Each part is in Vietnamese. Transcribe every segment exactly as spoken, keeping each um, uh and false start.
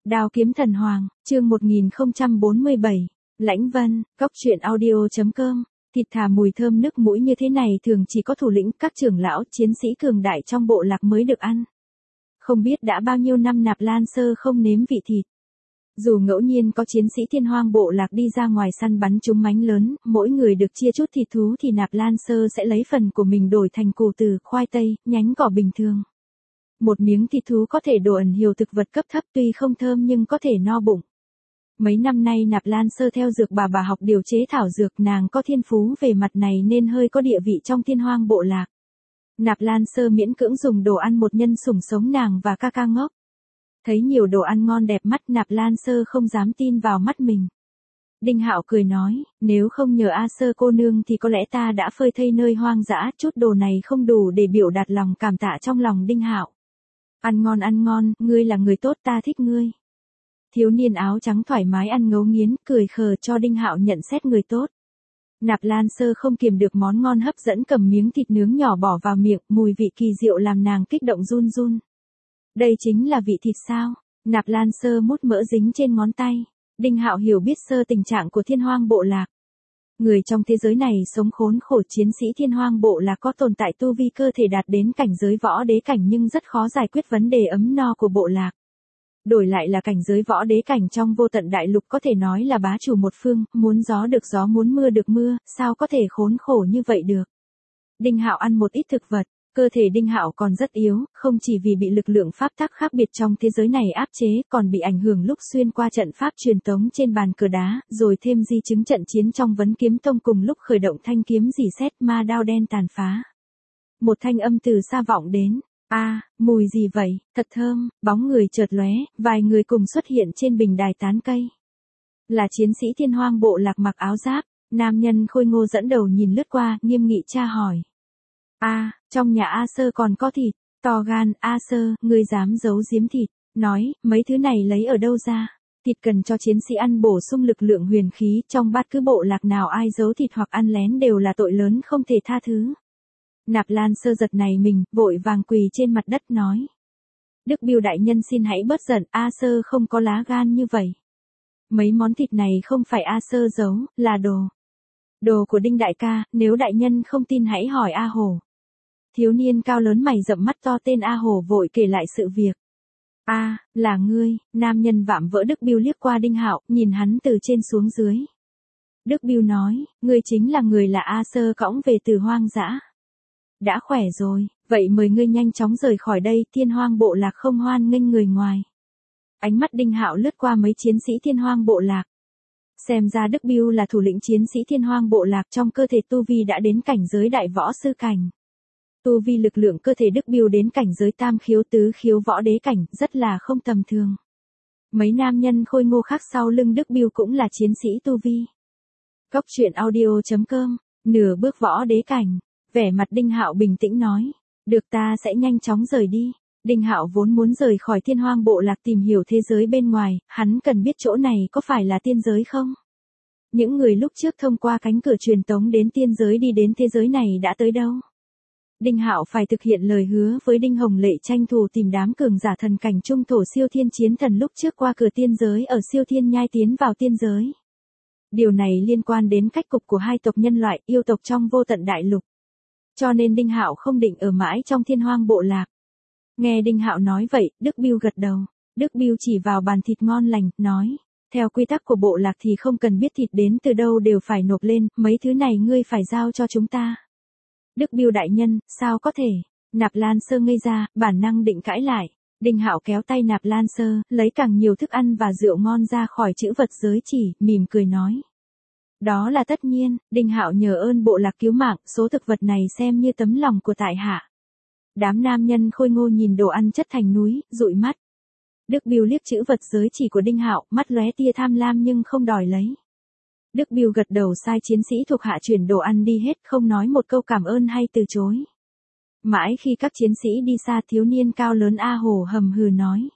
Đao kiếm thần hoàng, chương một nghìn không trăm bốn mươi bảy, Lãnh Vân, cốc truyện audio chấm com. Thịt thà mùi thơm nước mũi như thế này thường chỉ có thủ lĩnh, các trưởng lão, chiến sĩ cường đại trong bộ lạc mới được ăn. Không biết đã bao nhiêu năm Nạp Lan Sơ không nếm vị thịt. Dù ngẫu nhiên có chiến sĩ thiên hoang bộ lạc đi ra ngoài săn bắn chúng mánh lớn, mỗi người được chia chút thịt thú thì Nạp Lan Sơ sẽ lấy phần của mình đổi thành củ từ, khoai tây, nhánh cỏ bình thường. Một miếng thịt thú có thể đồ ẩn nhiều thực vật cấp thấp, tuy không thơm nhưng có thể no bụng. Mấy năm nay Nạp Lan Sơ theo dược bà bà học điều chế thảo dược, nàng có thiên phú về mặt này nên hơi có địa vị trong thiên hoang bộ lạc. Nạp Lan Sơ miễn cưỡng dùng đồ ăn một nhân sủng sống nàng và ca ca ngốc. Thấy nhiều đồ ăn ngon đẹp mắt, Nạp Lan Sơ không dám tin vào mắt mình. Đinh Hạo cười nói, nếu không nhờ A Sơ cô nương thì có lẽ ta đã phơi thây nơi hoang dã, chút đồ này không đủ để biểu đạt lòng cảm tạ trong lòng Đinh Hạo. Ăn ngon ăn ngon, ngươi là người tốt, ta thích ngươi. Thiếu niên áo trắng thoải mái ăn ngấu nghiến, cười khờ cho Đinh Hạo nhận xét người tốt. Nạp Lan Sơ không kiềm được món ngon hấp dẫn, cầm miếng thịt nướng nhỏ bỏ vào miệng, mùi vị kỳ diệu làm nàng kích động run run. Đây chính là vị thịt sao? Nạp Lan Sơ mút mỡ dính trên ngón tay. Đinh Hạo hiểu biết sơ tình trạng của thiên hoang bộ lạc. Người trong thế giới này sống khốn khổ, chiến sĩ thiên hoang bộ lạc có tồn tại tu vi cơ thể đạt đến cảnh giới võ đế cảnh nhưng rất khó giải quyết vấn đề ấm no của bộ lạc. Đổi lại là cảnh giới võ đế cảnh trong vô tận đại lục có thể nói là bá chủ một phương, muốn gió được gió muốn mưa được mưa, sao có thể khốn khổ như vậy được. Đinh Hạo ăn một ít thực vật, cơ thể Đinh Hạo còn rất yếu, không chỉ vì bị lực lượng pháp tắc khác biệt trong thế giới này áp chế, còn bị ảnh hưởng lúc xuyên qua trận pháp truyền tống trên bàn cờ đá, rồi thêm di chứng trận chiến trong Vấn Kiếm Tông cùng lúc khởi động thanh kiếm rỉ sét ma đao đen tàn phá. Một thanh âm từ xa vọng đến. A, à, mùi gì vậy, thật thơm, bóng người chợt lóe, vài người cùng xuất hiện trên bình đài tán cây. Là chiến sĩ thiên hoang bộ lạc mặc áo giáp, nam nhân khôi ngô dẫn đầu nhìn lướt qua, nghiêm nghị tra hỏi. A, à, trong nhà A Sơ còn có thịt, to gan, A Sơ, ngươi dám giấu giếm thịt, nói, mấy thứ này lấy ở đâu ra, thịt cần cho chiến sĩ ăn bổ sung lực lượng huyền khí, trong bát cứ bộ lạc nào ai giấu thịt hoặc ăn lén đều là tội lớn không thể tha thứ. Nạp Lan Sơ giật này mình, vội vàng quỳ trên mặt đất nói. Đức Biêu đại nhân xin hãy bớt giận, A Sơ không có lá gan như vậy. Mấy món thịt này không phải A Sơ giấu, là đồ. Đồ của Đinh đại ca, nếu đại nhân không tin hãy hỏi A Hổ. Thiếu niên cao lớn mày rậm mắt to tên A Hổ vội kể lại sự việc. A, à, là ngươi, nam nhân vạm vỡ Đức Biêu liếc qua Đinh Hạo, nhìn hắn từ trên xuống dưới. Đức Biêu nói, ngươi chính là người là A Sơ cõng về từ hoang dã. Đã khỏe rồi, vậy mời ngươi nhanh chóng rời khỏi đây, thiên hoang bộ lạc không hoan nghênh người ngoài. Ánh mắt Đinh Hạo lướt qua mấy chiến sĩ thiên hoang bộ lạc. Xem ra Đức Biêu là thủ lĩnh chiến sĩ thiên hoang bộ lạc, trong cơ thể tu vi đã đến cảnh giới đại võ sư cảnh. Tu vi lực lượng cơ thể Đức Biêu đến cảnh giới tam khiếu tứ khiếu võ đế cảnh, rất là không tầm thường. Mấy nam nhân khôi ngô khác sau lưng Đức Biêu cũng là chiến sĩ tu vi. Cốc truyện audio chấm com, nửa bước võ đế cảnh. Vẻ mặt Đinh Hạo bình tĩnh nói, được, ta sẽ nhanh chóng rời đi. Đinh Hạo vốn muốn rời khỏi thiên hoang bộ lạc tìm hiểu thế giới bên ngoài, hắn cần biết chỗ này có phải là tiên giới không? Những người lúc trước thông qua cánh cửa truyền tống đến tiên giới đi đến thế giới này đã tới đâu? Đinh Hạo phải thực hiện lời hứa với Đinh Hồng Lệ tranh thủ tìm đám cường giả thần cảnh trung thổ siêu thiên chiến thần lúc trước qua cửa tiên giới ở siêu thiên nhai tiến vào tiên giới. Điều này liên quan đến cách cục của hai tộc nhân loại yêu tộc trong vô tận đại lục. Cho nên Đinh Hạo không định ở mãi trong thiên hoang bộ lạc. Nghe Đinh Hạo nói vậy, Đức Biêu gật đầu. Đức Biêu chỉ vào bàn thịt ngon lành, nói, theo quy tắc của bộ lạc thì không cần biết thịt đến từ đâu đều phải nộp lên, mấy thứ này ngươi phải giao cho chúng ta. Đức Biêu đại nhân, sao có thể? Nạp Lan Sơ ngây ra, bản năng định cãi lại. Đinh Hạo kéo tay Nạp Lan Sơ, lấy càng nhiều thức ăn và rượu ngon ra khỏi chữ vật giới chỉ, mỉm cười nói. Đó là tất nhiên, Đinh Hạo nhờ ơn bộ lạc cứu mạng, số thực vật này xem như tấm lòng của tại hạ. Đám nam nhân khôi ngô nhìn đồ ăn chất thành núi, dụi mắt. Đức Biêu liếc chữ vật giới chỉ của Đinh Hạo, mắt lóe tia tham lam nhưng không đòi lấy. Đức Biêu gật đầu sai chiến sĩ thuộc hạ chuyển đồ ăn đi hết, không nói một câu cảm ơn hay từ chối. Mãi khi các chiến sĩ đi xa, thiếu niên cao lớn A Hổ hầm hừ nói.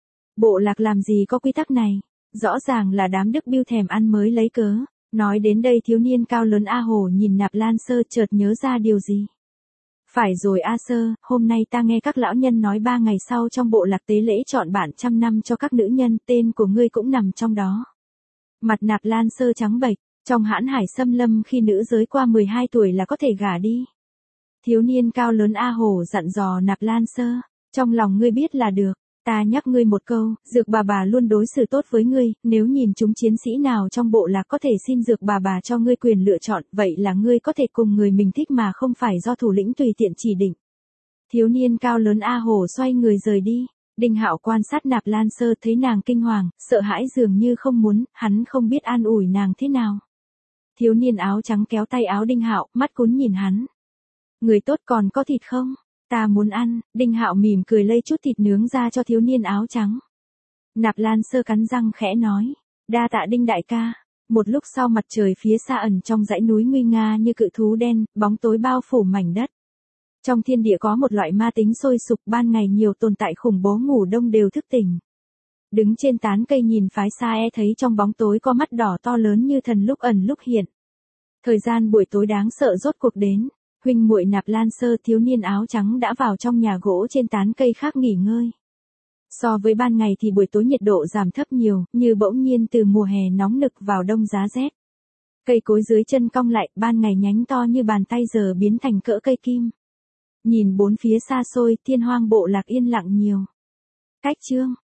Bộ lạc làm gì có quy tắc này, rõ ràng là đám Đức Biêu thèm ăn mới lấy cớ. Nói đến đây thiếu niên cao lớn A Hổ nhìn Nạp Lan Sơ chợt nhớ ra điều gì. Phải rồi A Sơ, hôm nay ta nghe các lão nhân nói ba ngày sau trong bộ lạc tế lễ chọn bạn trăm năm cho các nữ nhân, tên của ngươi cũng nằm trong đó. Mặt Nạp Lan Sơ trắng bệch, trong hãn hải xâm lâm khi nữ giới qua mười hai tuổi là có thể gả đi. Thiếu niên cao lớn A Hổ dặn dò Nạp Lan Sơ, trong lòng ngươi biết là được. Ta nhắc ngươi một câu, Dược bà bà luôn đối xử tốt với ngươi, nếu nhìn chúng chiến sĩ nào trong bộ lạc có thể xin Dược bà bà cho ngươi quyền lựa chọn, vậy là ngươi có thể cùng người mình thích mà không phải do thủ lĩnh tùy tiện chỉ định. Thiếu niên cao lớn A Hổ xoay người rời đi, Đinh Hạo quan sát Nạp Lan Sơ thấy nàng kinh hoàng, sợ hãi dường như không muốn, hắn không biết an ủi nàng thế nào. Thiếu niên áo trắng kéo tay áo Đinh Hạo, mắt cún nhìn hắn. Người tốt còn có thịt không? Ta muốn ăn. Đinh Hạo mỉm cười lây chút thịt nướng ra cho thiếu niên áo trắng. Nạp Lan Sơ cắn răng khẽ nói, đa tạ Đinh đại ca. Một lúc sau mặt trời phía xa ẩn trong dãy núi nguy nga như cự thú đen, bóng tối bao phủ mảnh đất. Trong thiên địa có một loại ma tính sôi sục, ban ngày nhiều tồn tại khủng bố ngủ đông đều thức tỉnh. Đứng trên tán cây nhìn phái xa e thấy trong bóng tối có mắt đỏ to lớn như thần lúc ẩn lúc hiện. Thời gian buổi tối đáng sợ rốt cuộc đến. Huynh muội Nạp Lan Sơ thiếu niên áo trắng đã vào trong nhà gỗ trên tán cây khác nghỉ ngơi. So với ban ngày thì buổi tối nhiệt độ giảm thấp nhiều, như bỗng nhiên từ mùa hè nóng nực vào đông giá rét. Cây cối dưới chân cong lại, ban ngày nhánh to như bàn tay giờ biến thành cỡ cây kim. Nhìn bốn phía xa xôi, thiên hoang bộ lạc yên lặng nhiều. Cách chương